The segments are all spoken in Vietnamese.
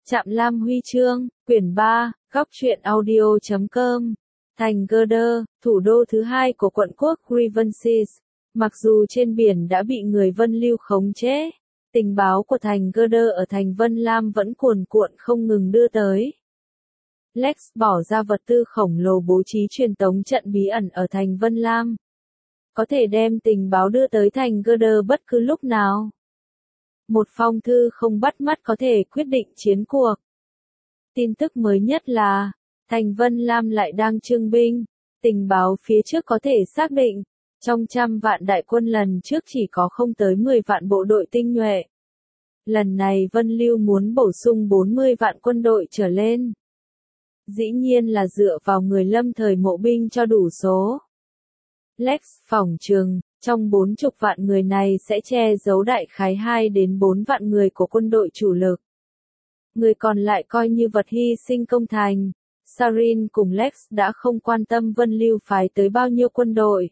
Trạm Lam Huy chương, quyển 3, góc truyện audio.com. Thành Gurder, thủ đô thứ hai của quận quốc Grievances. Mặc dù trên biển đã bị người Vân Lưu khống chế, tình báo của thành Gurder ở thành Vân Lam vẫn cuồn cuộn không ngừng đưa tới. Lex bỏ ra vật tư khổng lồ bố trí truyền tống trận bí ẩn ở thành Vân Lam. Có thể đem tình báo đưa tới thành Gurder bất cứ lúc nào. Một phong thư không bắt mắt có thể quyết định chiến cuộc. Tin tức mới nhất là, thành Vân Lam lại đang trưng binh. Tình báo phía trước có thể xác định, trong 100 vạn đại quân lần trước chỉ có không tới 10 vạn bộ đội tinh nhuệ. Lần này Vân Lưu muốn bổ sung 40 vạn quân đội trở lên. Dĩ nhiên là dựa vào người lâm thời mộ binh cho đủ số. Lex phỏng chừng, trong 40 vạn người này sẽ che giấu đại khái 2 đến 4 vạn người của quân đội chủ lực. Người còn lại coi như vật hy sinh công thành. Sarin cùng Lex đã không quan tâm Vân Lưu phái tới bao nhiêu quân đội.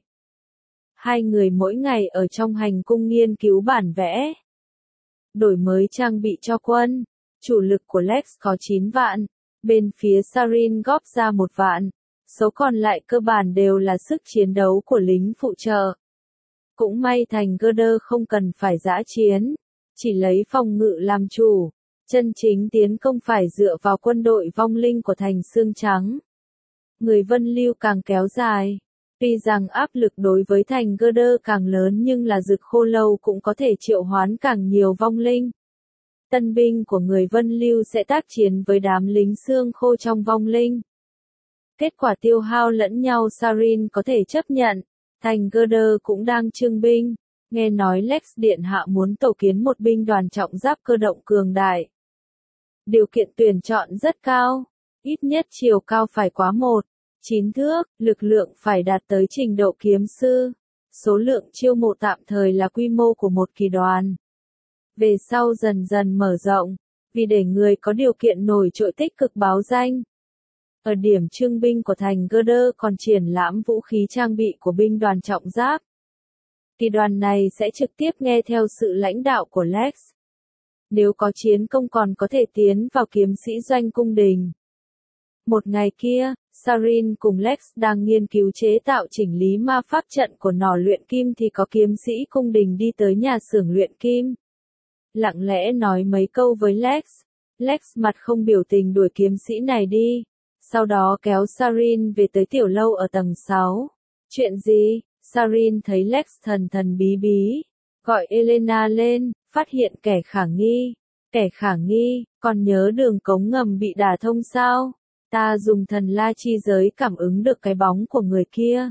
Hai người mỗi ngày ở trong hành cung nghiên cứu bản vẽ. Đổi mới trang bị cho quân. Chủ lực của Lex có 9 vạn. Bên phía Sarin góp ra 1 vạn. Số còn lại cơ bản đều là sức chiến đấu của lính phụ trợ. Cũng may thành Gurder không cần phải dã chiến. Chỉ lấy phòng ngự làm chủ. Chân chính tiến công phải dựa vào quân đội vong linh của thành xương trắng. Người Vân Lưu càng kéo dài. Tuy rằng áp lực đối với thành Gurder càng lớn nhưng là Dực Khô Lâu cũng có thể triệu hoán càng nhiều vong linh. Tân binh của người Vân Lưu sẽ tác chiến với đám lính xương khô trong vong linh. Kết quả tiêu hao lẫn nhau Sarin có thể chấp nhận. Thành Gurder cũng đang trưng binh. Nghe nói Lex Điện Hạ muốn tổ kiến một binh đoàn trọng giáp cơ động cường đại. Điều kiện tuyển chọn rất cao. Ít nhất chiều cao phải quá 1,9 thước, lực lượng phải đạt tới trình độ kiếm sư. Số lượng chiêu mộ tạm thời là quy mô của một kỳ đoàn. Về sau dần dần mở rộng, vì để người có điều kiện nổi trội tích cực báo danh. Ở điểm trưng binh của thành Gurder còn triển lãm vũ khí trang bị của binh đoàn trọng giáp. Kỳ đoàn này sẽ trực tiếp nghe theo sự lãnh đạo của Lex. Nếu có chiến công còn có thể tiến vào kiếm sĩ doanh cung đình. Một ngày kia, Sarin cùng Lex đang nghiên cứu chế tạo chỉnh lý ma pháp trận của nỏ luyện kim thì có kiếm sĩ cung đình đi tới nhà xưởng luyện kim. Lặng lẽ nói mấy câu với Lex. Lex mặt không biểu tình đuổi kiếm sĩ này đi. Sau đó kéo Sarin về tới tiểu lâu ở tầng 6. Chuyện gì? Sarin thấy Lex thần thần bí bí. Gọi Elena lên, phát hiện kẻ khả nghi. Kẻ khả nghi, còn nhớ đường cống ngầm bị đả thông sao? Ta dùng thần la chi giới cảm ứng được cái bóng của người kia.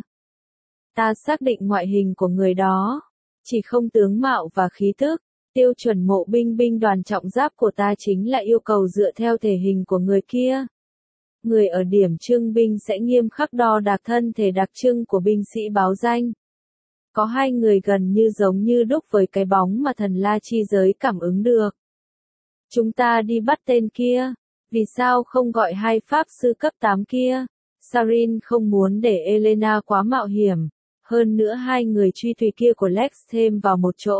Ta xác định ngoại hình của người đó. Chỉ không tướng mạo và khí tức. Tiêu chuẩn mộ binh binh đoàn trọng giáp của ta chính là yêu cầu dựa theo thể hình của người kia. Người ở điểm trưng binh sẽ nghiêm khắc đo đạc thân thể đặc trưng của binh sĩ báo danh. Có 2 người gần như giống như đúc với cái bóng mà thần la chi giới cảm ứng được. Chúng ta đi bắt tên kia. Vì sao không gọi 2 pháp sư cấp 8 kia? Sarin không muốn để Elena quá mạo hiểm. Hơn nữa 2 người truy thùy kia của Lex thêm vào một chỗ.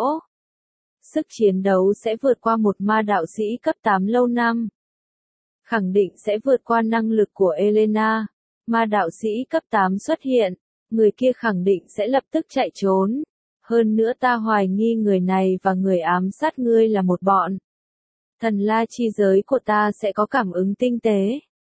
Sức chiến đấu sẽ vượt qua một ma đạo sĩ cấp 8 lâu năm. Khẳng định sẽ vượt qua năng lực của Elena. Ma đạo sĩ cấp 8 xuất hiện. Người kia khẳng định sẽ lập tức chạy trốn. Hơn nữa ta hoài nghi người này và người ám sát ngươi là một bọn. Thần la chi giới của ta sẽ có cảm ứng tinh tế.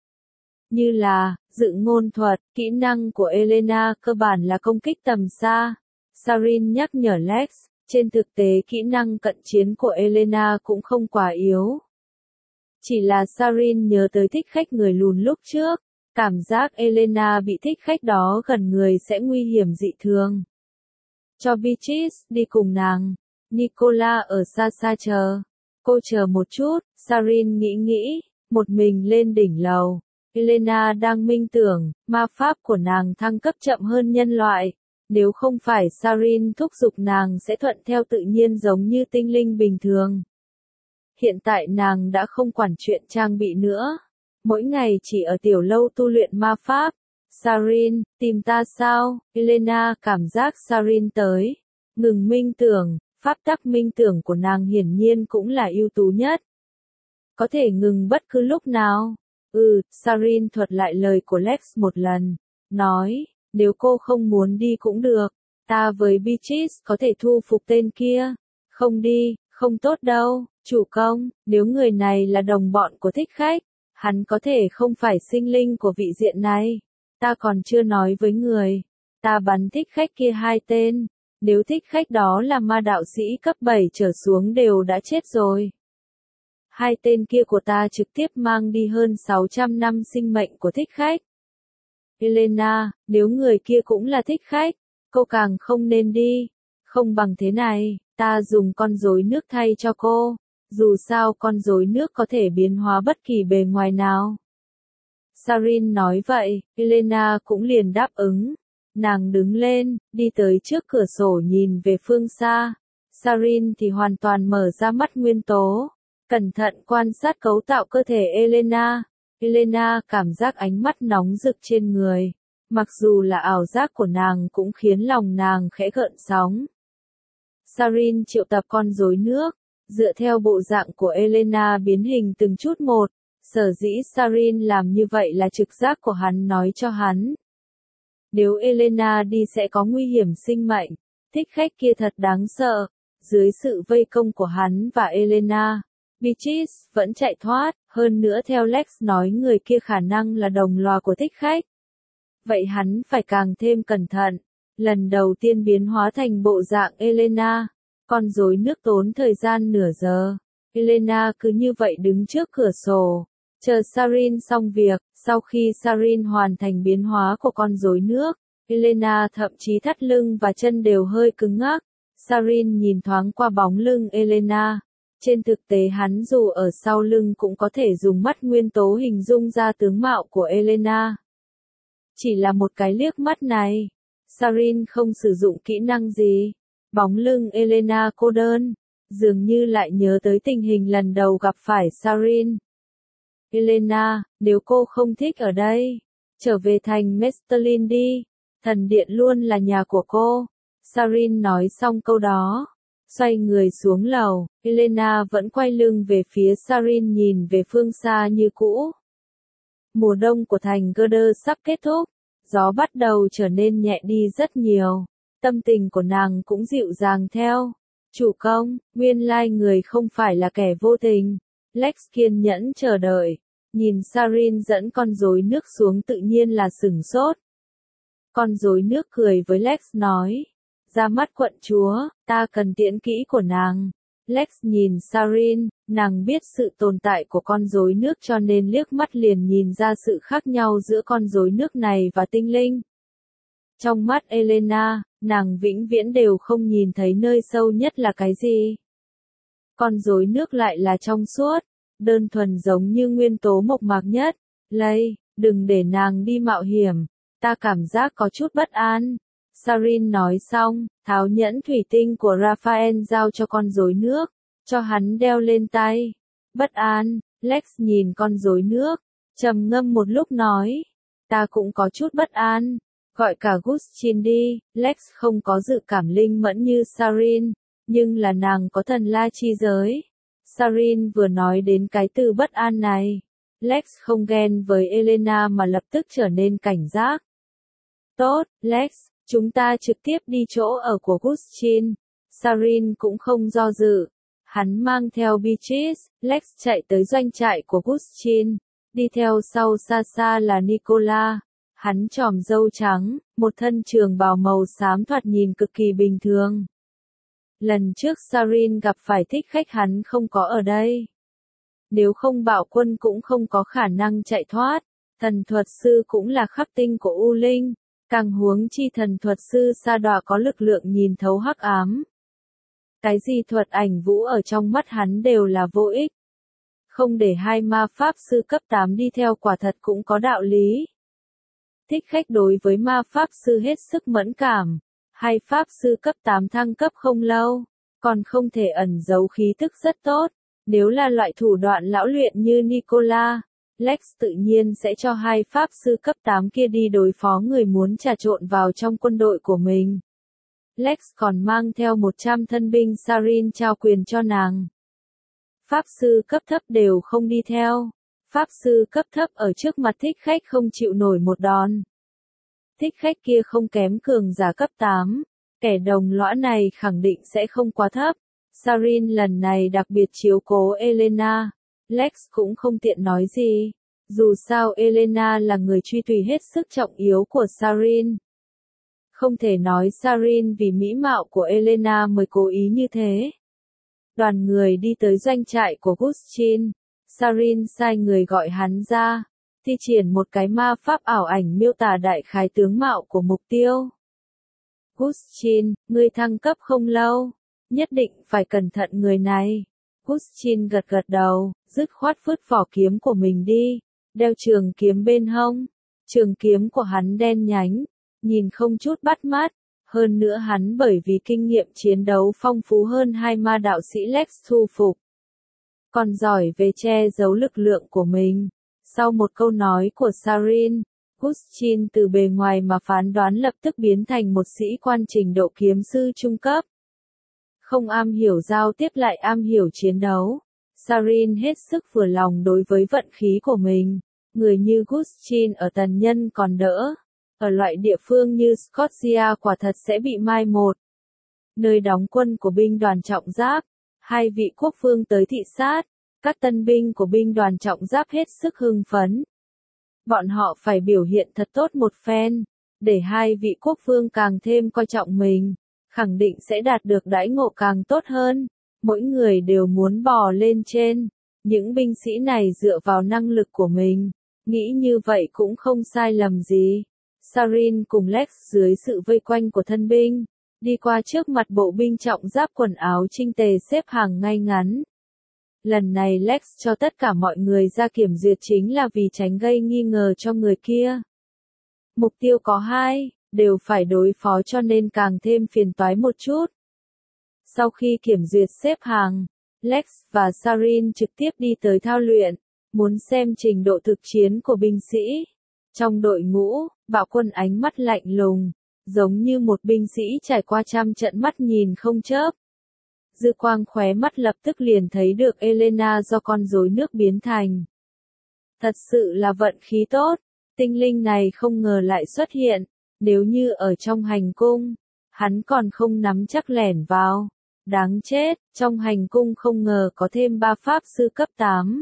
Như là, dự ngôn thuật, kỹ năng của Elena cơ bản là công kích tầm xa. Sarin nhắc nhở Lex, trên thực tế kỹ năng cận chiến của Elena cũng không quá yếu. Chỉ là Sarin nhớ tới thích khách người lùn lúc trước. Cảm giác Elena bị thích khách đó gần người sẽ nguy hiểm dị thường. Cho Beatrice đi cùng nàng. Nicola ở xa xa chờ. Cô chờ một chút, Sarin nghĩ, một mình lên đỉnh lầu. Elena đang minh tưởng, ma pháp của nàng thăng cấp chậm hơn nhân loại. Nếu không phải Sarin thúc giục nàng sẽ thuận theo tự nhiên giống như tinh linh bình thường. Hiện tại nàng đã không quản chuyện trang bị nữa. Mỗi ngày chỉ ở tiểu lâu tu luyện ma pháp. Sarin, tìm ta sao? Elena cảm giác Sarin tới. Ngừng minh tưởng, pháp tắc minh tưởng của nàng hiển nhiên cũng là ưu tú nhất. Có thể ngừng bất cứ lúc nào. Sarin thuật lại lời của Lex một lần. Nói, nếu cô không muốn đi cũng được. Ta với Beatrice có thể thu phục tên kia. Không đi, không tốt đâu, chủ công, nếu người này là đồng bọn của thích khách, hắn có thể không phải sinh linh của vị diện này. Ta còn chưa nói với người. Ta bắn thích khách kia 2 tên. Nếu thích khách đó là ma đạo sĩ cấp 7 trở xuống đều đã chết rồi. 2 tên kia của ta trực tiếp mang đi hơn 600 năm sinh mệnh của thích khách. Elena, nếu người kia cũng là thích khách, cô càng không nên đi. Không bằng thế này, ta dùng con rối nước thay cho cô. Dù sao con rối nước có thể biến hóa bất kỳ bề ngoài nào. Sarin nói vậy, Elena cũng liền đáp ứng. Nàng đứng lên, đi tới trước cửa sổ nhìn về phương xa. Sarin thì hoàn toàn mở ra mắt nguyên tố. Cẩn thận quan sát cấu tạo cơ thể Elena. Elena cảm giác ánh mắt nóng rực trên người. Mặc dù là ảo giác của nàng cũng khiến lòng nàng khẽ gợn sóng. Sarin triệu tập con rối nước. Dựa theo bộ dạng của Elena biến hình từng chút một. Sở dĩ Sarin làm như vậy là trực giác của hắn nói cho hắn. Nếu Elena đi sẽ có nguy hiểm sinh mệnh. Thích khách kia thật đáng sợ. Dưới sự vây công của hắn và Elena, Beatrice vẫn chạy thoát. Hơn nữa theo Lex nói người kia khả năng là đồng loa của thích khách. Vậy hắn phải càng thêm cẩn thận. Lần đầu tiên biến hóa thành bộ dạng Elena. Con rối nước tốn thời gian nửa giờ. Elena cứ như vậy đứng trước cửa sổ. Chờ Sarin xong việc. Sau khi Sarin hoàn thành biến hóa của con rối nước, Elena thậm chí thắt lưng và chân đều hơi cứng ngắc. Sarin nhìn thoáng qua bóng lưng Elena. Trên thực tế hắn dù ở sau lưng cũng có thể dùng mắt nguyên tố hình dung ra tướng mạo của Elena. Chỉ là một cái liếc mắt này. Sarin không sử dụng kỹ năng gì. Bóng lưng Elena cô đơn. Dường như lại nhớ tới tình hình lần đầu gặp phải Sarin. Elena, nếu cô không thích ở đây, trở về thành Mestelin đi. Thần điện luôn là nhà của cô. Sarin nói xong câu đó. Xoay người xuống lầu, Elena vẫn quay lưng về phía Sarin nhìn về phương xa như cũ. Mùa đông của thành Gerder sắp kết thúc. Gió bắt đầu trở nên nhẹ đi rất nhiều. Tâm tình của nàng cũng dịu dàng theo. Chủ công, nguyên lai người không phải là kẻ vô tình. Lex kiên nhẫn chờ đợi. Nhìn Sarin dẫn con rối nước xuống tự nhiên là sửng sốt. Con rối nước cười với Lex nói. Ra mắt quận chúa, ta cần tiễn kỹ của nàng. Lex nhìn Sarin, nàng biết sự tồn tại của con rối nước cho nên liếc mắt liền nhìn ra sự khác nhau giữa con rối nước này và tinh linh. Trong mắt Elena, nàng vĩnh viễn đều không nhìn thấy nơi sâu nhất là cái gì. Con rối nước lại là trong suốt, đơn thuần giống như nguyên tố mộc mạc nhất. Lây, đừng để nàng đi mạo hiểm, ta cảm giác có chút bất an. Sarin nói xong, tháo nhẫn thủy tinh của Raphael giao cho con rối nước, cho hắn đeo lên tay. Bất an, Lex nhìn con rối nước, trầm ngâm một lúc nói. Ta cũng có chút bất an. Gọi cả Gustin đi. Lex không có dự cảm linh mẫn như Sarin, nhưng là nàng có thần la chi giới. Sarin vừa nói đến cái từ bất an này. Lex không ghen với Elena mà lập tức trở nên cảnh giác. Tốt, Lex, chúng ta trực tiếp đi chỗ ở của Gustin. Sarin cũng không do dự. Hắn mang theo Beatrice, Lex chạy tới doanh trại của Gustin. Đi theo sau xa xa là Nicola. Hắn tròm râu trắng, một thân trường bào màu xám thoạt nhìn cực kỳ bình thường. Lần trước Sarin gặp phải thích khách hắn không có ở đây. Nếu không bạo quân cũng không có khả năng chạy thoát. Thần thuật sư cũng là khắc tinh của U Linh. Càng huống chi thần thuật sư sa đọa có lực lượng nhìn thấu hắc ám. Cái gì thuật ảnh vũ ở trong mắt hắn đều là vô ích. Không để hai ma pháp sư cấp 8 đi theo quả thật cũng có đạo lý. Thích khách đối với ma pháp sư hết sức mẫn cảm. Hai pháp sư cấp 8 thăng cấp không lâu, còn không thể ẩn giấu khí tức rất tốt. Nếu là loại thủ đoạn lão luyện như Nicola, Lex tự nhiên sẽ cho hai pháp sư cấp 8 kia đi đối phó người muốn trà trộn vào trong quân đội của mình. Lex còn mang theo 100 thân binh Sarin trao quyền cho nàng. Pháp sư cấp thấp đều không đi theo. Pháp sư cấp thấp ở trước mặt thích khách không chịu nổi một đòn. Thích khách kia không kém cường giả cấp 8. Kẻ đồng lõa này khẳng định sẽ không quá thấp. Sarin lần này đặc biệt chiếu cố Elena. Lex cũng không tiện nói gì. Dù sao Elena là người truy tùy hết sức trọng yếu của Sarin. Không thể nói Sarin vì mỹ mạo của Elena mới cố ý như thế. Đoàn người đi tới doanh trại của Gustin. Sarin sai người gọi hắn ra, thi triển một cái ma pháp ảo ảnh miêu tả đại khái tướng mạo của mục tiêu. Gustin, ngươi thăng cấp không lâu, nhất định phải cẩn thận người này. Gustin gật gật đầu, dứt khoát vứt vỏ kiếm của mình đi, đeo trường kiếm bên hông. Trường kiếm của hắn đen nhánh, nhìn không chút bắt mắt. Hơn nữa hắn bởi vì kinh nghiệm chiến đấu phong phú hơn hai ma đạo sĩ Lex thu phục. Còn giỏi về che giấu lực lượng của mình. Sau một câu nói của Sarin, Gustin từ bề ngoài mà phán đoán lập tức biến thành một sĩ quan trình độ kiếm sư trung cấp. Không am hiểu giao tiếp lại am hiểu chiến đấu. Sarin hết sức vừa lòng đối với vận khí của mình. Người như Gustin ở tần nhân còn đỡ. Ở loại địa phương như Scotia quả thật sẽ bị mai một. Nơi đóng quân của binh đoàn trọng giáp, hai vị quốc vương tới thị sát, các tân binh của binh đoàn trọng giáp hết sức hưng phấn. Bọn họ phải biểu hiện thật tốt một phen, để hai vị quốc vương càng thêm coi trọng mình, khẳng định sẽ đạt được đãi ngộ càng tốt hơn. Mỗi người đều muốn bò lên trên, những binh sĩ này dựa vào năng lực của mình, nghĩ như vậy cũng không sai lầm gì. Sarin cùng Lex dưới sự vây quanh của thân binh, đi qua trước mặt bộ binh trọng giáp quần áo chỉnh tề xếp hàng ngay ngắn. Lần này Lex cho tất cả mọi người ra kiểm duyệt chính là vì tránh gây nghi ngờ cho người kia. Mục tiêu có hai, đều phải đối phó cho nên càng thêm phiền toái một chút. Sau khi kiểm duyệt xếp hàng, Lex và Sarin trực tiếp đi tới thao luyện, muốn xem trình độ thực chiến của binh sĩ. Trong đội ngũ, Bạo Quân ánh mắt lạnh lùng, giống như một binh sĩ trải qua trăm trận mắt nhìn không chớp. Dư quang khóe mắt lập tức liền thấy được Elena do con rối nước biến thành. Thật sự là vận khí tốt, tinh linh này không ngờ lại xuất hiện, nếu như ở trong hành cung, hắn còn không nắm chắc lẻn vào. Đáng chết, trong hành cung không ngờ có thêm 3 pháp sư cấp 8.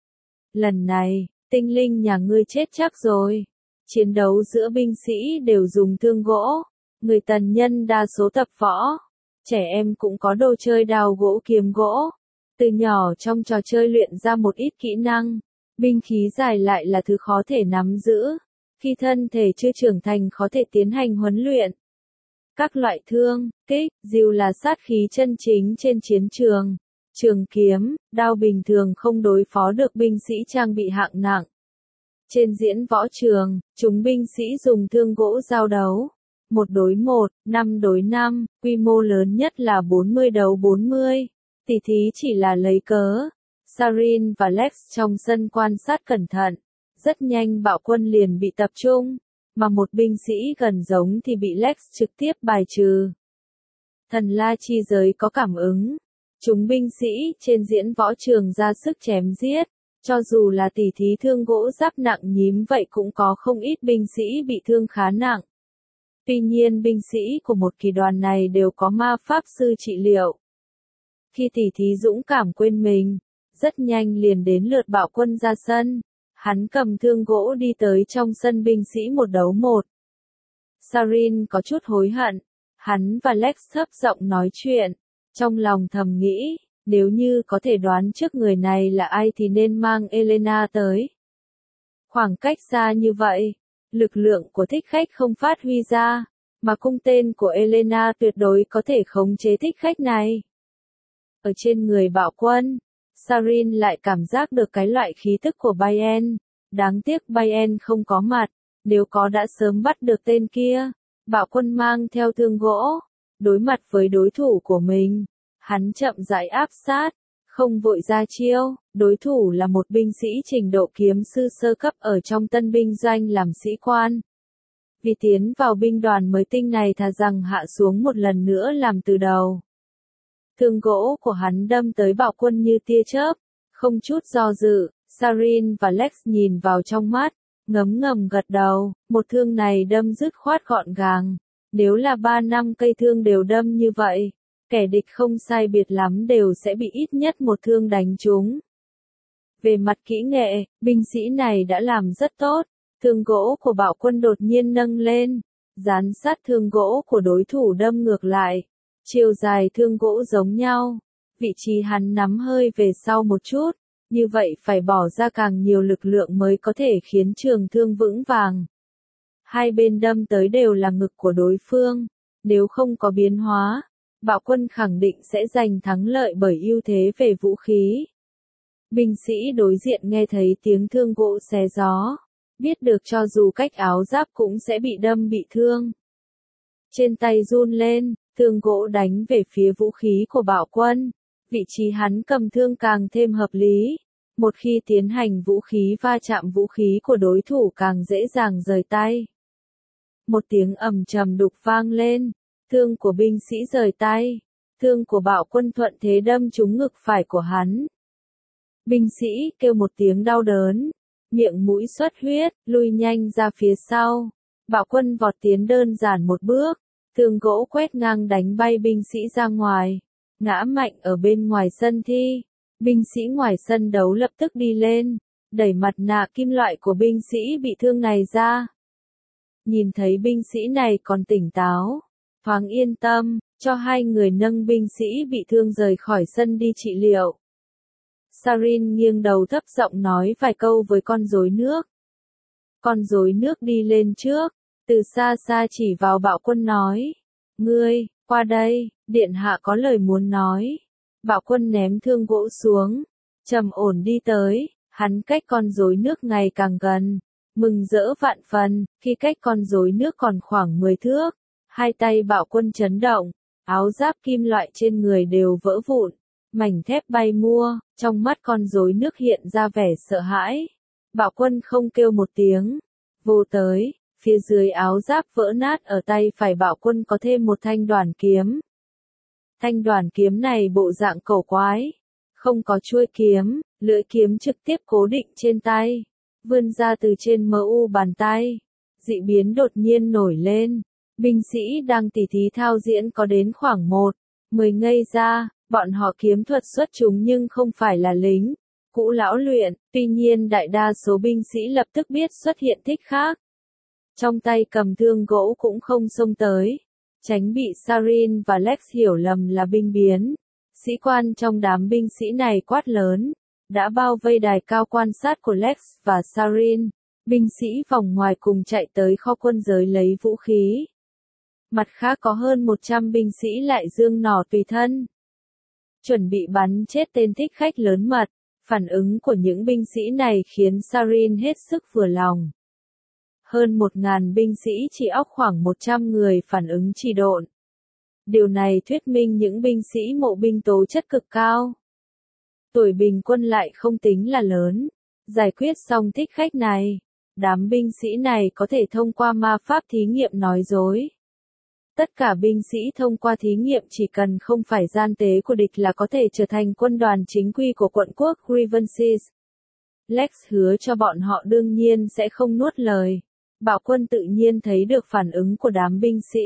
Lần này, tinh linh nhà ngươi chết chắc rồi. Chiến đấu giữa binh sĩ đều dùng thương gỗ, người tần nhân đa số tập võ. Trẻ em cũng có đồ chơi đào gỗ kiếm gỗ. Từ nhỏ trong trò chơi luyện ra một ít kỹ năng. Binh khí dài lại là thứ khó thể nắm giữ. Khi thân thể chưa trưởng thành khó thể tiến hành huấn luyện. Các loại thương, kích, dìu là sát khí chân chính trên chiến trường. Trường kiếm, đao bình thường không đối phó được binh sĩ trang bị hạng nặng. Trên diễn võ trường, chúng binh sĩ dùng thương gỗ giao đấu. 1 đối 1, 5 đối 5, quy mô lớn nhất là 40 đấu 40. Tỉ thí chỉ là lấy cớ. Sarin và Lex trong sân quan sát cẩn thận. Rất nhanh Bạo Quân liền bị tập trung, mà một binh sĩ gần giống thì bị Lex trực tiếp bài trừ. Thần La chi giới có cảm ứng. Chúng binh sĩ trên diễn võ trường ra sức chém giết. Cho dù là tỉ thí thương gỗ giáp nặng nhím vậy cũng có không ít binh sĩ bị thương khá nặng. Tuy nhiên binh sĩ của một kỳ đoàn này đều có ma pháp sư trị liệu. Khi tỉ thí dũng cảm quên mình, rất nhanh liền đến lượt Bạo Quân ra sân. Hắn cầm thương gỗ đi tới trong sân binh sĩ 1 đấu 1. Sarin có chút hối hận. Hắn và Lex thấp giọng nói chuyện. Trong lòng thầm nghĩ, nếu như có thể đoán trước người này là ai thì nên mang Elena tới. Khoảng cách xa như vậy, lực lượng của thích khách không phát huy ra, mà cung tên của Elena tuyệt đối có thể khống chế thích khách này. Ở trên người Bạo Quân, Sarin lại cảm giác được cái loại khí tức của Bayern. Đáng tiếc Bayern không có mặt, nếu có đã sớm bắt được tên kia. Bạo Quân mang theo thương gỗ, đối mặt với đối thủ của mình. Hắn chậm rãi áp sát, không vội ra chiêu, đối thủ là một binh sĩ trình độ kiếm sư sơ cấp ở trong tân binh doanh làm sĩ quan. Vì tiến vào binh đoàn mới tinh này thà rằng hạ xuống một lần nữa làm từ đầu. Thương gỗ của hắn đâm tới bạo quân như tia chớp, không chút do dự, Sarin và Lex nhìn vào trong mắt, ngấm ngầm gật đầu, một thương này đâm dứt khoát gọn gàng. Nếu là 3 năm cây thương đều đâm như vậy, kẻ địch không sai biệt lắm đều sẽ bị ít nhất một thương đánh trúng. Về mặt kỹ nghệ, binh sĩ này đã làm rất tốt, thương gỗ của bạo quân đột nhiên nâng lên, dán sát thương gỗ của đối thủ đâm ngược lại, chiều dài thương gỗ giống nhau, vị trí hắn nắm hơi về sau một chút, như vậy phải bỏ ra càng nhiều lực lượng mới có thể khiến trường thương vững vàng. Hai bên đâm tới đều là ngực của đối phương, nếu không có biến hóa, bạo quân khẳng định sẽ giành thắng lợi bởi ưu thế về vũ khí. Binh sĩ đối diện nghe thấy tiếng thương gỗ xé gió, biết được cho dù cách áo giáp cũng sẽ bị đâm bị thương. Trên tay run lên, thương gỗ đánh về phía vũ khí của bạo quân, vị trí hắn cầm thương càng thêm hợp lý. Một khi tiến hành vũ khí va chạm vũ khí của đối thủ càng dễ dàng rời tay. Một tiếng ầm trầm đục vang lên, thương của binh sĩ rời tay, thương của bạo quân thuận thế đâm trúng ngực phải của hắn. Binh sĩ kêu một tiếng đau đớn, miệng mũi xuất huyết, lui nhanh ra phía sau. Bạo quân vọt tiến đơn giản một bước, thương gỗ quét ngang đánh bay binh sĩ ra ngoài, ngã mạnh ở bên ngoài sân thi. Binh sĩ ngoài sân đấu lập tức đi lên, đẩy mặt nạ kim loại của binh sĩ bị thương này ra. Nhìn thấy binh sĩ này còn tỉnh táo, thoáng yên tâm, cho hai người nâng binh sĩ bị thương rời khỏi sân đi trị liệu. Sarin nghiêng đầu thấp giọng nói vài câu với con rối nước. Con rối nước đi lên trước, từ xa xa chỉ vào bạo quân nói, ngươi, qua đây, điện hạ có lời muốn nói. Bạo quân ném thương gỗ xuống, trầm ổn đi tới, hắn cách con rối nước ngày càng gần, mừng rỡ vạn phần, khi cách con rối nước còn khoảng 10 thước, hai tay bạo quân chấn động, áo giáp kim loại trên người đều vỡ vụn, mảnh thép bay mua, trong mắt con rối nước hiện ra vẻ sợ hãi. Bạo quân không kêu một tiếng, vô tới, phía dưới áo giáp vỡ nát ở tay phải bạo quân có thêm một thanh đoản kiếm. Thanh đoản kiếm này bộ dạng cổ quái, không có chuôi kiếm, lưỡi kiếm trực tiếp cố định trên tay, vươn ra từ trên mu bàn tay. Dị biến đột nhiên nổi lên, binh sĩ đang tỉ thí thao diễn có đến khoảng 10 ngây ra, bọn họ kiếm thuật xuất chúng nhưng không phải là lính cũ lão luyện, tuy nhiên đại đa số binh sĩ lập tức biết xuất hiện thích khác. Trong tay cầm thương gỗ cũng không xông tới, tránh bị Sarin và Lex hiểu lầm là binh biến. Sĩ quan trong đám binh sĩ này quát lớn, đã bao vây đài cao quan sát của Lex và Sarin. Binh sĩ vòng ngoài cùng chạy tới kho quân giới lấy vũ khí. Mặt khác có hơn 100 binh sĩ lại giương nỏ tùy thân, chuẩn bị bắn chết tên thích khách lớn mật. Phản ứng của những binh sĩ này khiến Sarin hết sức vừa lòng. Hơn 1.000 binh sĩ chỉ óc khoảng 100 người phản ứng trì độn. Điều này thuyết minh những binh sĩ mộ binh tố chất cực cao. Tuổi bình quân lại không tính là lớn. Giải quyết xong thích khách này, đám binh sĩ này có thể thông qua ma pháp thí nghiệm nói dối. Tất cả binh sĩ thông qua thí nghiệm chỉ cần không phải gian tế của địch là có thể trở thành quân đoàn chính quy của quận quốc Grivensis. Lex hứa cho bọn họ đương nhiên sẽ không nuốt lời. Bạo quân tự nhiên thấy được phản ứng của đám binh sĩ.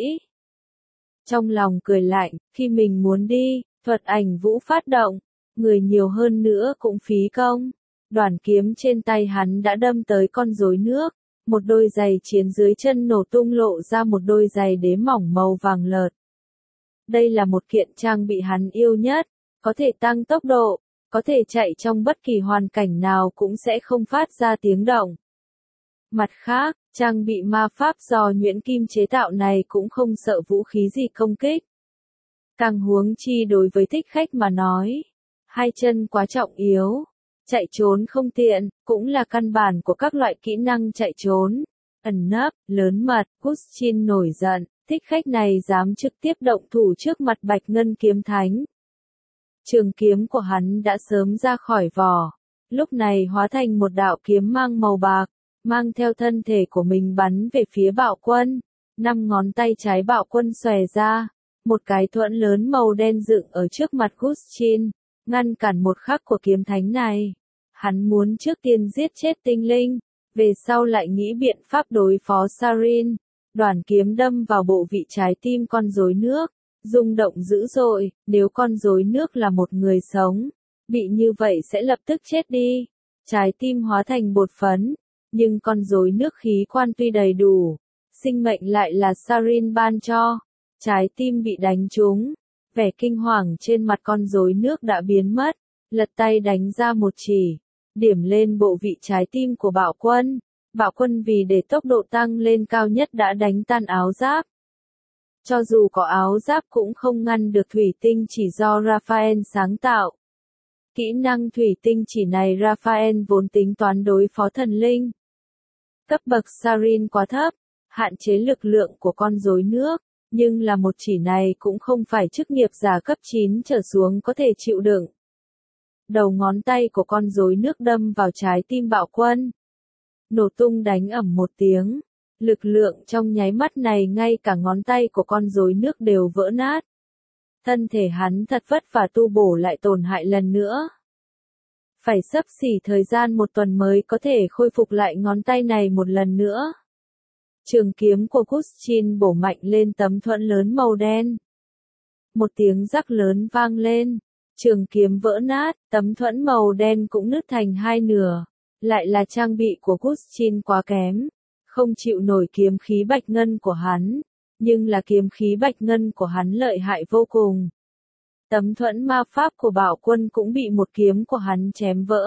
Trong lòng cười lạnh, khi mình muốn đi, thuật ảnh vũ phát động, người nhiều hơn nữa cũng phí công. Đoản kiếm trên tay hắn đã đâm tới con rối nước, một đôi giày chiến dưới chân nổ tung lộ ra một đôi giày đế mỏng màu vàng lợt. Đây là một kiện trang bị hắn yêu nhất, có thể tăng tốc độ, có thể chạy trong bất kỳ hoàn cảnh nào cũng sẽ không phát ra tiếng động. Mặt khác, trang bị ma pháp do nhuyễn kim chế tạo này cũng không sợ vũ khí gì công kích. Càng huống chi đối với thích khách mà nói, hai chân quá trọng yếu, chạy trốn không tiện, cũng là căn bản của các loại kỹ năng chạy trốn. Ẩn nấp, lớn mật, Pushchin nổi giận, thích khách này dám trực tiếp động thủ trước mặt Bạch Ngân Kiếm Thánh. Trường kiếm của hắn đã sớm ra khỏi vỏ, lúc này hóa thành một đạo kiếm mang màu bạc, mang theo thân thể của mình bắn về phía bạo quân. 5 ngón tay trái bạo quân xòe ra, Một cái thuẫn lớn màu đen dựng ở trước mặt Gushin, ngăn cản một khắc của kiếm thánh này. Hắn muốn trước tiên giết chết tinh linh, về sau lại nghĩ biện pháp đối phó Sarin. Đoàn kiếm đâm vào bộ vị trái tim con rối nước, rung động dữ dội. Nếu con rối nước là một người sống, bị như vậy sẽ lập tức chết đi. Trái tim hóa thành bột phấn, nhưng con rối nước khí quan tuy đầy đủ, sinh mệnh lại là Sarin ban cho. Trái tim bị đánh trúng, vẻ kinh hoàng trên mặt con rối nước đã biến mất, lật tay đánh ra một chỉ, điểm lên bộ vị trái tim của Bạo Quân. Bạo Quân vì để tốc độ tăng lên cao nhất đã đánh tan áo giáp. Cho dù có áo giáp cũng không ngăn được thủy tinh chỉ do Raphael sáng tạo. Kỹ năng thủy tinh chỉ này Raphael vốn tính toán đối phó thần linh. Cấp bậc Sarin quá thấp, hạn chế lực lượng của con rối nước, nhưng là một chỉ này cũng không phải chức nghiệp giả cấp 9 trở xuống có thể chịu đựng. Đầu ngón tay của con rối nước đâm vào trái tim Bạo Quân. Nổ tung đánh ầm một tiếng, lực lượng trong nháy mắt này ngay cả ngón tay của con rối nước đều vỡ nát. Thân thể hắn thật vất vả tu bổ lại tổn hại lần nữa. Phải xấp xỉ thời gian 1 tuần mới có thể khôi phục lại ngón tay này một lần nữa. Trường kiếm của Gushin bổ mạnh lên tấm thuẫn lớn màu đen. Một tiếng rắc lớn vang lên, trường kiếm vỡ nát, tấm thuẫn màu đen cũng nứt thành 2 nửa. Lại là trang bị của Gushin quá kém, không chịu nổi kiếm khí bạch ngân của hắn, nhưng là kiếm khí bạch ngân của hắn lợi hại vô cùng. Tấm thuẫn ma pháp của Bạo Quân cũng bị một kiếm của hắn chém vỡ.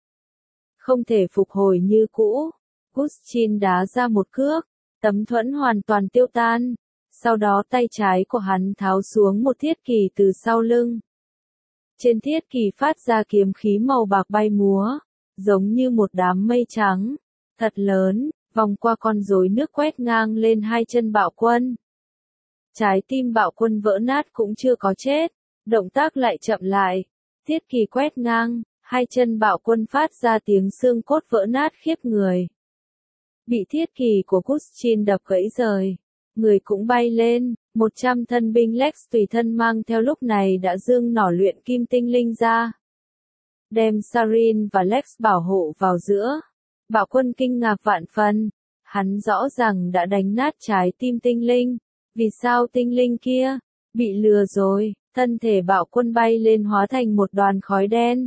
Không thể phục hồi như cũ, Gushin đá ra một cước, tấm thuẫn hoàn toàn tiêu tan, sau đó tay trái của hắn tháo xuống một thiết kỳ từ sau lưng. Trên thiết kỳ phát ra kiếm khí màu bạc bay múa, giống như một đám mây trắng, thật lớn, vòng qua con rối nước quét ngang lên 2 chân Bạo Quân. Trái tim Bạo Quân vỡ nát cũng chưa có chết, động tác lại chậm lại, thiết kỳ quét ngang, 2 chân Bạo Quân phát ra tiếng xương cốt vỡ nát khiếp người. Bị thiết kỳ của Gushin đập gãy rời, người cũng bay lên, 100 thân binh Lex tùy thân mang theo lúc này đã dương nỏ luyện kim tinh linh ra. Đem Sarin và Lex bảo hộ vào giữa. Bạo Quân kinh ngạc vạn phần, hắn rõ ràng đã đánh nát trái tim tinh linh, vì sao tinh linh kia bị lừa rồi? Thân thể Bạo Quân bay lên hóa thành một đoàn khói đen.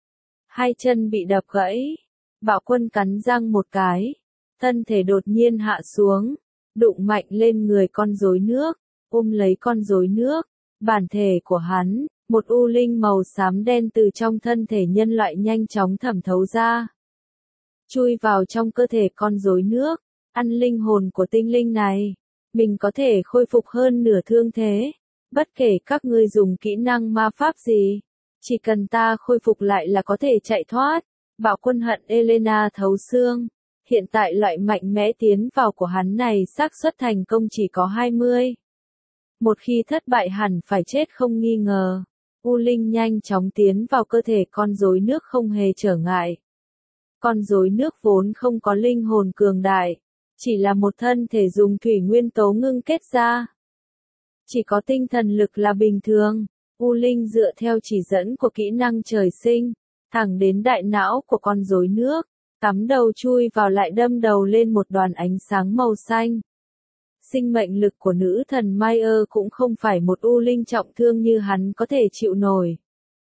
2 chân bị đập gãy, Bạo Quân cắn răng một cái, thân thể đột nhiên hạ xuống, đụng mạnh lên người con rối nước, ôm lấy con rối nước. Bản thể của hắn, một u linh màu xám đen từ trong thân thể nhân loại nhanh chóng thẩm thấu ra, chui vào trong cơ thể con rối nước, ăn linh hồn của tinh linh này. Mình có thể khôi phục hơn nửa thương thế, bất kể các ngươi dùng kỹ năng ma pháp gì, chỉ cần ta khôi phục lại là có thể chạy thoát. Bạo Quân hận Elena thấu xương, hiện tại loại mạnh mẽ tiến vào của hắn này xác suất thành công chỉ có 20. Một khi thất bại hẳn phải chết không nghi ngờ. U linh nhanh chóng tiến vào cơ thể con rối nước không hề trở ngại. Con rối nước vốn không có linh hồn cường đại, chỉ là một thân thể dùng thủy nguyên tố ngưng kết ra. Chỉ có tinh thần lực là bình thường. U linh dựa theo chỉ dẫn của kỹ năng trời sinh, thẳng đến đại não của con rối nước, cắm đầu chui vào lại đâm đầu lên một đoàn ánh sáng màu xanh. Sinh mệnh lực của nữ thần Mayer cũng không phải một u linh trọng thương như hắn có thể chịu nổi.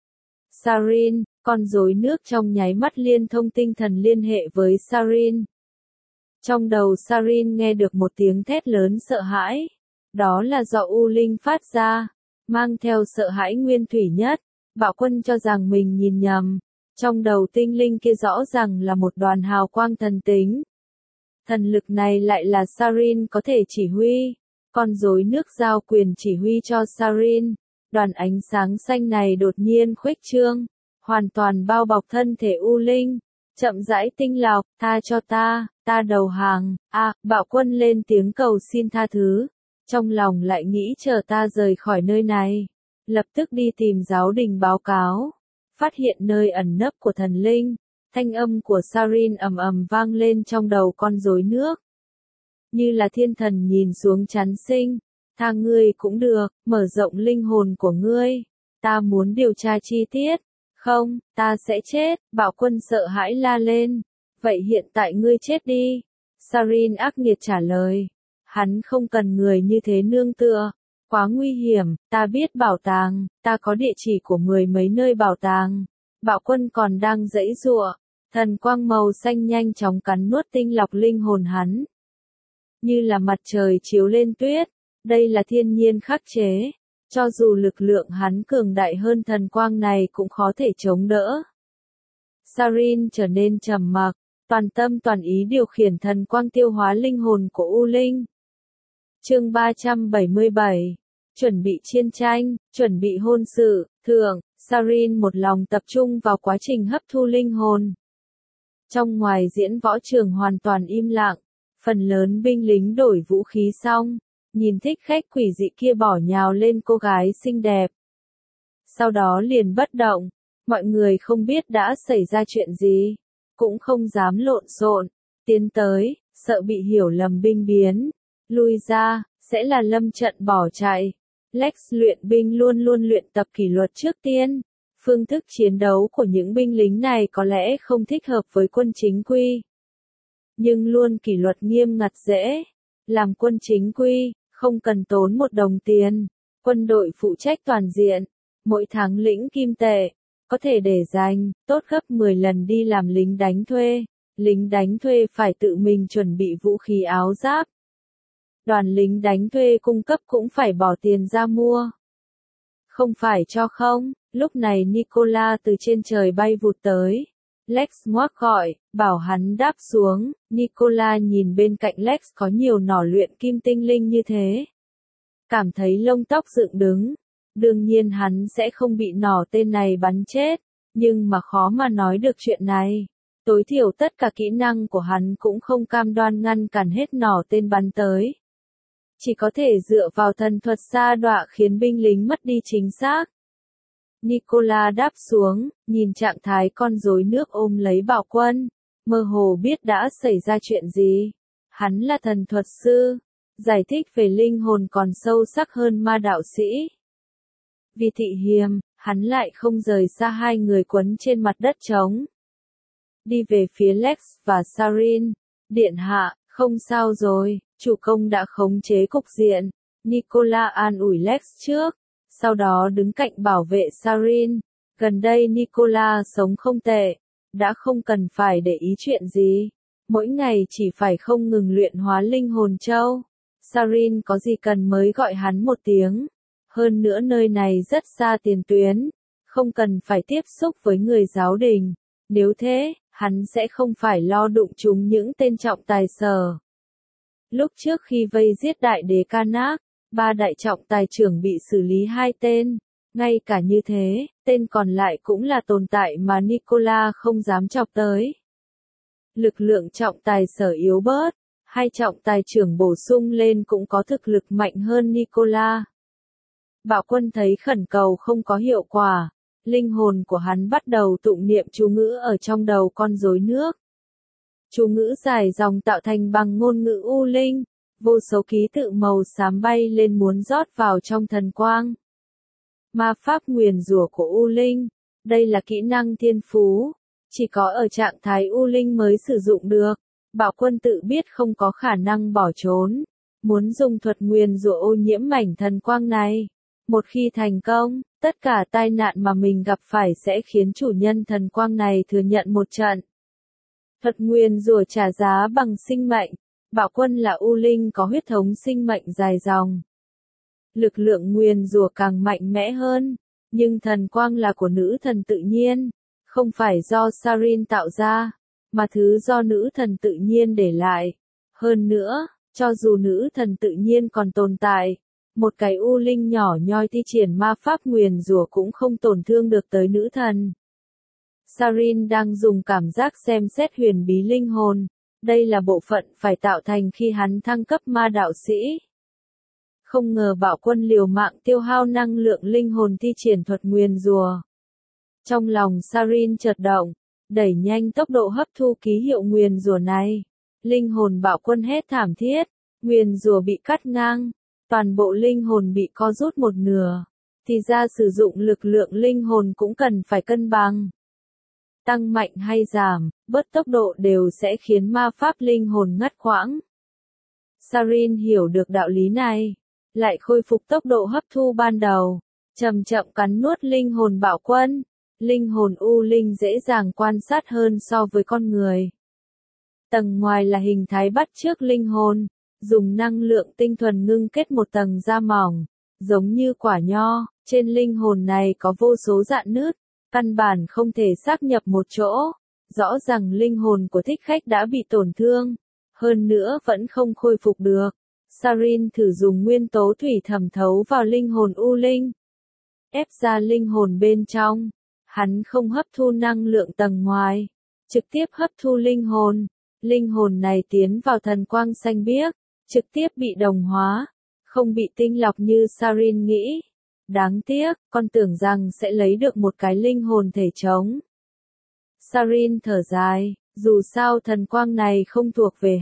Sarin, con rối nước trong nháy mắt liên thông tinh thần liên hệ với Sarin. Trong đầu Sarin nghe được một tiếng thét lớn sợ hãi. Đó là do u linh phát ra, mang theo sợ hãi nguyên thủy nhất. Bạo Quân cho rằng mình nhìn nhầm. Trong đầu tinh linh kia rõ ràng là một đoàn hào quang thần tính. Thần lực này lại là Sarin có thể chỉ huy. Con rối nước giao quyền chỉ huy cho Sarin. Đoàn ánh sáng xanh này đột nhiên khuếch trương, hoàn toàn bao bọc thân thể u linh. Chậm rãi tinh lọc, tha cho ta đầu hàng. Bạo Quân lên tiếng cầu xin tha thứ. Trong lòng lại nghĩ chờ ta rời khỏi nơi này. Lập tức đi tìm giáo đình báo cáo. Phát hiện nơi ẩn nấp của thần linh. Thanh âm của Sarin ầm ầm vang lên trong đầu con rối nước. Như là thiên thần nhìn xuống chắn sinh. Tha ngươi cũng được, mở rộng linh hồn của ngươi. Ta muốn điều tra chi tiết. Không, ta sẽ chết, Bạo Quân sợ hãi la lên. Vậy hiện tại ngươi chết đi. Sarin ác nghiệt trả lời. Hắn không cần người như thế nương tựa. Quá nguy hiểm, ta biết bảo tàng, ta có địa chỉ của 10 mấy nơi bảo tàng. Bạo Quân còn đang giãy giụa. Thần quang màu xanh nhanh chóng cắn nuốt tinh lọc linh hồn hắn. Như là mặt trời chiếu lên tuyết. Đây là thiên nhiên khắc chế. Cho dù lực lượng hắn cường đại hơn thần quang này cũng khó thể chống đỡ. Sarin trở nên trầm mặc, toàn tâm toàn ý điều khiển thần quang tiêu hóa linh hồn của U Linh. Chương 377. Chuẩn bị chiến tranh, chuẩn bị hôn sự, thượng, Sarin một lòng tập trung vào quá trình hấp thu linh hồn. Trong ngoài diễn võ trường hoàn toàn im lặng, phần lớn binh lính đổi vũ khí xong, nhìn thích khách quỷ dị kia bỏ nhào lên cô gái xinh đẹp. Sau đó liền bất động, mọi người không biết đã xảy ra chuyện gì, cũng không dám lộn xộn, tiến tới, sợ bị hiểu lầm binh biến, lui ra, sẽ là lâm trận bỏ chạy. Lex luyện binh luôn luôn luyện tập kỷ luật trước tiên. Phương thức chiến đấu của những binh lính này có lẽ không thích hợp với quân chính quy. Nhưng luôn kỷ luật nghiêm ngặt dễ. Làm quân chính quy, không cần tốn một đồng tiền. Quân đội phụ trách toàn diện. Mỗi tháng lĩnh kim tệ. Có thể để dành, tốt gấp 10 lần đi làm lính đánh thuê. Lính đánh thuê phải tự mình chuẩn bị vũ khí áo giáp. Đoàn lính đánh thuê cung cấp cũng phải bỏ tiền ra mua. Không phải cho không, lúc này Nicola từ trên trời bay vụt tới. Lex ngoác gọi, bảo hắn đáp xuống, Nicola nhìn bên cạnh Lex có nhiều nỏ luyện kim tinh linh như thế. Cảm thấy lông tóc dựng đứng. Đương nhiên hắn sẽ không bị nỏ tên này bắn chết, nhưng mà khó mà nói được chuyện này. Tối thiểu tất cả kỹ năng của hắn cũng không cam đoan ngăn cản hết nỏ tên bắn tới. Chỉ có thể dựa vào thần thuật sa đọa khiến binh lính mất đi chính xác. Nicola đáp xuống, nhìn trạng thái con rối nước ôm lấy Bạo Quân, mơ hồ biết đã xảy ra chuyện gì. Hắn là thần thuật sư, giải thích về linh hồn còn sâu sắc hơn ma đạo sĩ. Vì thị hiềm, hắn lại không rời xa hai người quấn trên mặt đất trống. Đi về phía Lex và Sarin, điện hạ, không sao rồi, chủ công đã khống chế cục diện. Nicola an ủi Lex trước, sau đó đứng cạnh bảo vệ Sarin. Gần đây Nicola sống không tệ, đã không cần phải để ý chuyện gì. Mỗi ngày chỉ phải không ngừng luyện hóa linh hồn châu. Sarin có gì cần mới gọi hắn một tiếng. Hơn nữa nơi này rất xa tiền tuyến, không cần phải tiếp xúc với người giáo đình. Nếu thế, hắn sẽ không phải lo đụng chúng những tên trọng tài sở. Lúc trước khi vây giết đại đế Karnak, 3 đại trọng tài trưởng bị xử lý 2 tên. Ngay cả như thế, tên còn lại cũng là tồn tại mà Nicola không dám chọc tới. Lực lượng trọng tài sở yếu bớt, 2 trọng tài trưởng bổ sung lên cũng có thực lực mạnh hơn Nicola. Bạo Quân thấy khẩn cầu không có hiệu quả, linh hồn của hắn bắt đầu tụng niệm chú ngữ ở trong đầu con rối nước. Chú ngữ dài dòng tạo thành bằng ngôn ngữ U Linh, vô số ký tự màu xám bay lên muốn rót vào trong thần quang. Ma pháp nguyền rủa của U Linh, đây là kỹ năng thiên phú, chỉ có ở trạng thái U Linh mới sử dụng được. Bạo Quân tự biết không có khả năng bỏ trốn, muốn dùng thuật nguyền rủa ô nhiễm mảnh thần quang này. Một khi thành công, tất cả tai nạn mà mình gặp phải sẽ khiến chủ nhân thần quang này thừa nhận một trận. Thuật nguyền rủa trả giá bằng sinh mệnh. Bạo Quân là U Linh có huyết thống sinh mệnh dài dòng. Lực lượng nguyền rủa càng mạnh mẽ hơn, nhưng thần quang là của nữ thần tự nhiên, không phải do Sarin tạo ra, mà thứ do nữ thần tự nhiên để lại. Hơn nữa, cho dù nữ thần tự nhiên còn tồn tại, một cái U Linh nhỏ nhoi thi triển ma pháp nguyền rủa cũng không tổn thương được tới nữ thần. Sarin đang dùng cảm giác xem xét huyền bí linh hồn. Đây là bộ phận phải tạo thành khi hắn thăng cấp ma đạo sĩ. Không ngờ Bạo Quân liều mạng tiêu hao năng lượng linh hồn thi triển thuật nguyền rủa. Trong lòng Sarin chợt động, đẩy nhanh tốc độ hấp thu ký hiệu nguyền rủa này. Linh hồn Bạo Quân hét thảm thiết, nguyền rủa bị cắt ngang. toàn bộ linh hồn bị co rút một nửa, thì ra sử dụng lực lượng linh hồn cũng cần phải cân bằng. Tăng mạnh hay giảm, bớt tốc độ đều sẽ khiến ma pháp linh hồn ngắt quãng. Sarin hiểu được đạo lý này, lại khôi phục tốc độ hấp thu ban đầu, chậm chậm cắn nuốt linh hồn bạo quân. Linh hồn U Linh dễ dàng quan sát hơn so với con người. Tầng ngoài là hình thái bắt chước linh hồn, dùng năng lượng tinh thuần ngưng kết một tầng da mỏng, giống như quả nho, trên linh hồn này có vô số rạn nứt, căn bản không thể xác nhập một chỗ. Rõ ràng linh hồn của thích khách đã bị tổn thương, hơn nữa vẫn không khôi phục được. Sarin thử dùng nguyên tố thủy thẩm thấu vào linh hồn U Linh, ép ra linh hồn bên trong. Hắn không hấp thu năng lượng tầng ngoài, trực tiếp hấp thu linh hồn. Linh hồn này tiến vào thần quang xanh biếc, trực tiếp bị đồng hóa, không bị tinh lọc như Sarin nghĩ. Đáng tiếc, con tưởng rằng sẽ lấy được một cái linh hồn thể trống. Sarin thở dài, dù sao thần quang này không thuộc về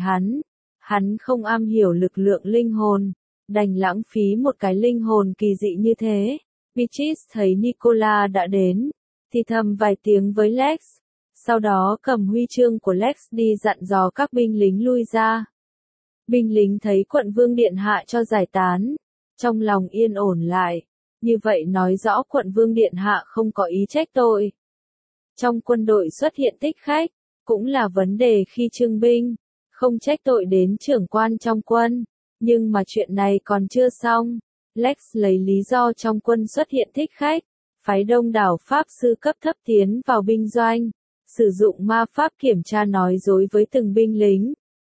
hắn không am hiểu lực lượng linh hồn, đành lãng phí một cái linh hồn kỳ dị như thế. Beatrice thấy Nicola đã đến, thì thầm vài tiếng với Lex, sau đó cầm huy chương của Lex đi dặn dò các binh lính lui ra. Binh lính thấy quận vương điện hạ cho giải tán, trong lòng yên ổn lại, như vậy nói rõ quận vương điện hạ không có ý trách tội. Trong quân đội xuất hiện thích khách, cũng là vấn đề khi trưng binh, không trách tội đến trưởng quan trong quân, nhưng mà chuyện này còn chưa xong. Lex lấy lý do trong quân xuất hiện thích khách, phái đông đảo pháp sư cấp thấp tiến vào binh doanh, sử dụng ma pháp kiểm tra nói dối với từng binh lính.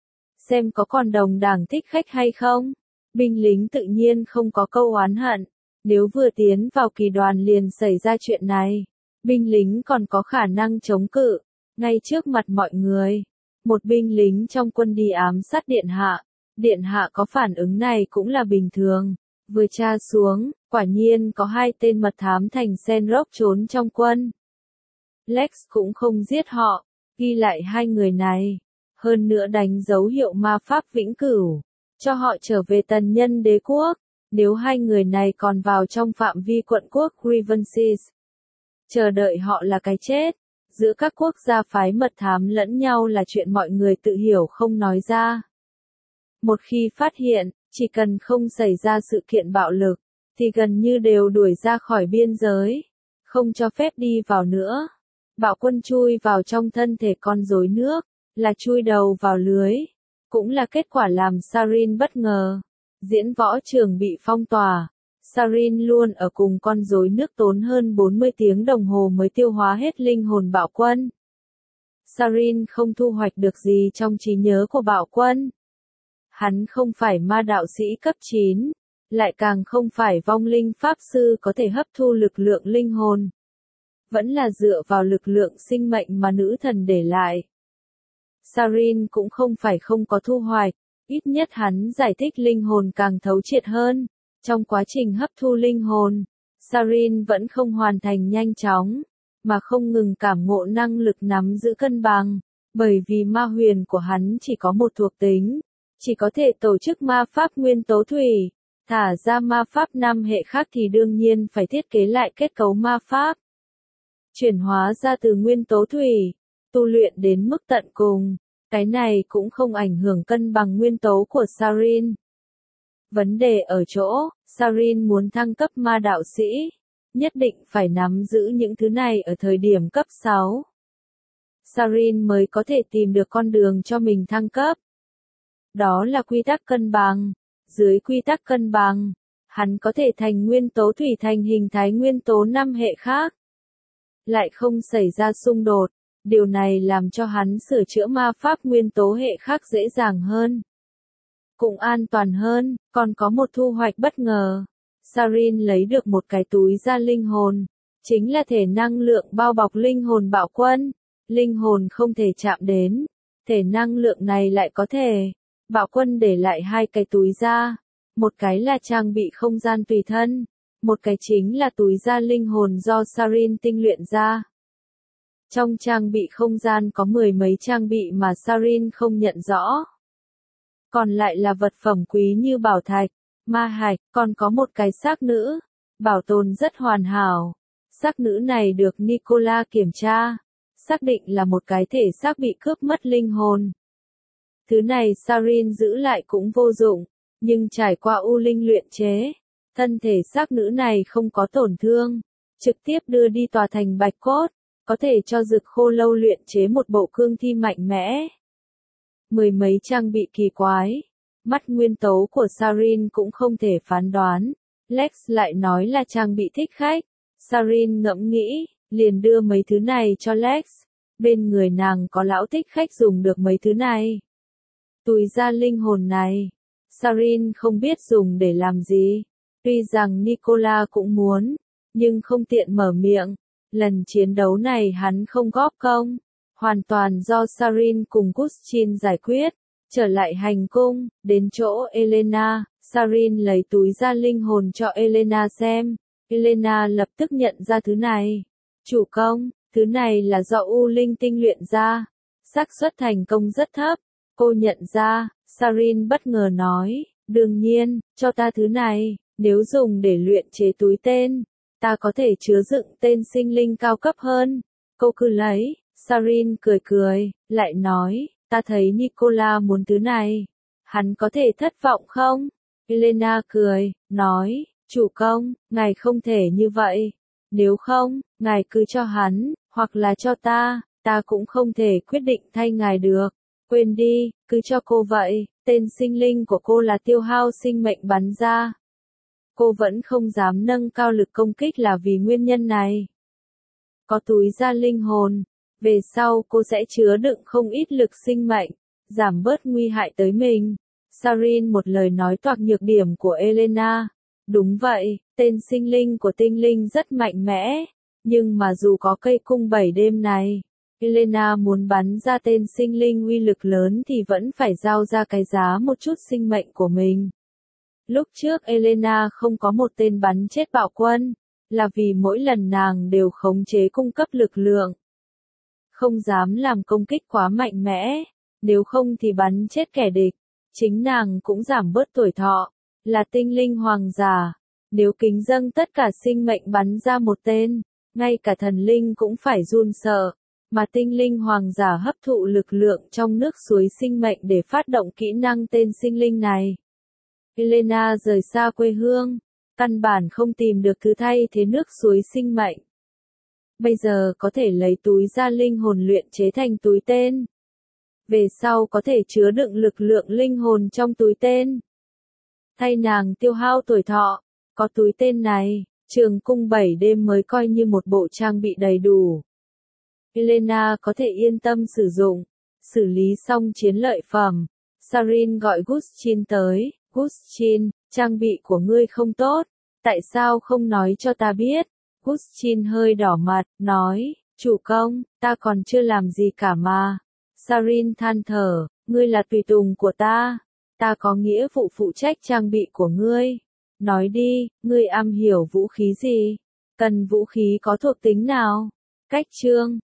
Xem có còn đồng đảng thích khách hay không? Binh lính tự nhiên không có câu oán hận, nếu vừa tiến vào kỳ đoàn liền xảy ra chuyện này, binh lính còn có khả năng chống cự, ngay trước mặt mọi người. Một binh lính trong quân đi ám sát điện hạ có phản ứng này cũng là bình thường. Vừa tra xuống, quả nhiên có 2 tên mật thám thành Senrock trốn trong quân. Lex cũng không giết họ, ghi lại 2 người này, hơn nữa đánh dấu hiệu ma pháp vĩnh cửu, cho họ trở về tần nhân đế quốc, nếu 2 người này còn vào trong phạm vi quận quốc Grievances. Chờ đợi họ là cái chết, giữa các quốc gia phái mật thám lẫn nhau là chuyện mọi người tự hiểu không nói ra. Một khi phát hiện, chỉ cần không xảy ra sự kiện bạo lực, thì gần như đều đuổi ra khỏi biên giới, không cho phép đi vào nữa. Bạo quân chui vào trong thân thể con rối nước, là chui đầu vào lưới, cũng là kết quả làm Sarin bất ngờ. Diễn võ trường bị phong tỏa, Sarin luôn ở cùng con rối nước tốn hơn 40 tiếng đồng hồ mới tiêu hóa hết linh hồn bạo quân. Sarin không thu hoạch được gì trong trí nhớ của bạo quân. Hắn không phải ma đạo sĩ cấp 9, lại càng không phải vong linh pháp sư có thể hấp thu lực lượng linh hồn. Vẫn là dựa vào lực lượng sinh mệnh mà nữ thần để lại. Sarin cũng không phải không có thu hoạch, ít nhất hắn giải thích linh hồn càng thấu triệt hơn. Trong quá trình hấp thu linh hồn, Sarin vẫn không hoàn thành nhanh chóng, mà không ngừng cảm ngộ năng lực nắm giữ cân bằng, bởi vì ma huyền của hắn chỉ có một thuộc tính, chỉ có thể tổ chức ma pháp nguyên tố thủy, thả ra ma pháp 5 hệ khác thì đương nhiên phải thiết kế lại kết cấu ma pháp. Chuyển hóa ra từ nguyên tố thủy, tu luyện đến mức tận cùng, cái này cũng không ảnh hưởng cân bằng nguyên tố của Sarin. Vấn đề ở chỗ, Sarin muốn thăng cấp ma đạo sĩ, nhất định phải nắm giữ những thứ này ở thời điểm cấp 6. Sarin mới có thể tìm được con đường cho mình thăng cấp. Đó là quy tắc cân bằng. Dưới quy tắc cân bằng, hắn có thể thành nguyên tố thủy thành hình thái nguyên tố 5 hệ khác. Lại không xảy ra xung đột, điều này làm cho hắn sửa chữa ma pháp nguyên tố hệ khác dễ dàng hơn. Cũng an toàn hơn, còn có một thu hoạch bất ngờ. Sarin lấy được một cái túi da linh hồn, chính là thể năng lượng bao bọc linh hồn bạo quân. Linh hồn không thể chạm đến, thể năng lượng này lại có thể. Bạo quân để lại 2 cái túi da, một cái là trang bị không gian tùy thân, một cái chính là túi da linh hồn do Sarin tinh luyện ra. Trong trang bị không gian có 10 mấy trang bị mà Sarin không nhận rõ. Còn lại là vật phẩm quý như bảo thạch, Ma hạch, còn có một cái xác nữ, bảo tồn rất hoàn hảo. Xác nữ này được Nicola kiểm tra, xác định là một cái thể xác bị cướp mất linh hồn. Thứ này Sarin giữ lại cũng vô dụng, nhưng trải qua U Linh luyện chế, thân thể xác nữ này không có tổn thương, trực tiếp đưa đi tòa thành bạch cốt, có thể cho Dực Khô Lâu luyện chế một bộ cương thi mạnh mẽ. Mười mấy trang bị kỳ quái, mắt nguyên tấu của Sarin cũng không thể phán đoán. Lex lại nói là trang bị thích khách. Sarin ngẫm nghĩ, liền đưa mấy thứ này cho Lex. Bên người nàng có lão thích khách dùng được mấy thứ này. Túi da linh hồn này, Sarin không biết dùng để làm gì. Tuy rằng Nicola cũng muốn, nhưng không tiện mở miệng. Lần chiến đấu này hắn không góp công, hoàn toàn do Sarin cùng Gustin giải quyết. Trở lại hành cung, đến chỗ Elena, Sarin lấy túi da linh hồn cho Elena xem. Elena lập tức nhận ra thứ này. Chủ công, thứ này là do U Linh tinh luyện ra. Xác suất thành công rất thấp. Cô nhận ra, Sarin bất ngờ nói, đương nhiên, cho ta thứ này, nếu dùng để luyện chế túi tên, ta có thể chứa đựng tên sinh linh cao cấp hơn. Cô cứ lấy, Sarin cười cười, lại nói, ta thấy Nicola muốn thứ này. Hắn có thể thất vọng không? Elena cười, nói, chủ công, ngài không thể như vậy. Nếu không, ngài cứ cho hắn, hoặc là cho ta cũng không thể quyết định thay ngài được. Quên đi, cứ cho cô vậy, tên sinh linh của cô là tiêu hao sinh mệnh bắn ra. Cô vẫn không dám nâng cao lực công kích là vì nguyên nhân này. Có túi da linh hồn, về sau cô sẽ chứa đựng không ít lực sinh mệnh, giảm bớt nguy hại tới mình. Sarin một lời nói toạc nhược điểm của Elena. Đúng vậy, tên sinh linh của tinh linh rất mạnh mẽ, nhưng mà dù có cây cung 7 đêm này, Elena muốn bắn ra tên sinh linh uy lực lớn thì vẫn phải giao ra cái giá một chút sinh mệnh của mình. Lúc trước Elena không có một tên bắn chết bạo quân, là vì mỗi lần nàng đều khống chế cung cấp lực lượng. Không dám làm công kích quá mạnh mẽ, nếu không thì bắn chết kẻ địch. Chính nàng cũng giảm bớt tuổi thọ, là tinh linh hoàng giả. Nếu kính dâng tất cả sinh mệnh bắn ra một tên, ngay cả thần linh cũng phải run sợ. Mà tinh linh hoàng giả hấp thụ lực lượng trong nước suối sinh mệnh để phát động kỹ năng tên sinh linh này. Elena rời xa quê hương, căn bản không tìm được thứ thay thế nước suối sinh mệnh. Bây giờ có thể lấy túi da linh hồn luyện chế thành túi tên. Về sau có thể chứa đựng lực lượng linh hồn trong túi tên. Thay nàng tiêu hao tuổi thọ, có túi tên này, trường cung 7 đêm mới coi như một bộ trang bị đầy đủ. Elena có thể yên tâm sử dụng, xử lý xong chiến lợi phẩm. Sarin gọi Gustin tới, Gustin, trang bị của ngươi không tốt, tại sao không nói cho ta biết? Gustin hơi đỏ mặt, nói, chủ công, ta còn chưa làm gì cả mà. Sarin than thở, ngươi là tùy tùng của ta có nghĩa vụ phụ trách trang bị của ngươi. Nói đi, ngươi am hiểu vũ khí gì? Cần vũ khí có thuộc tính nào? Cách chương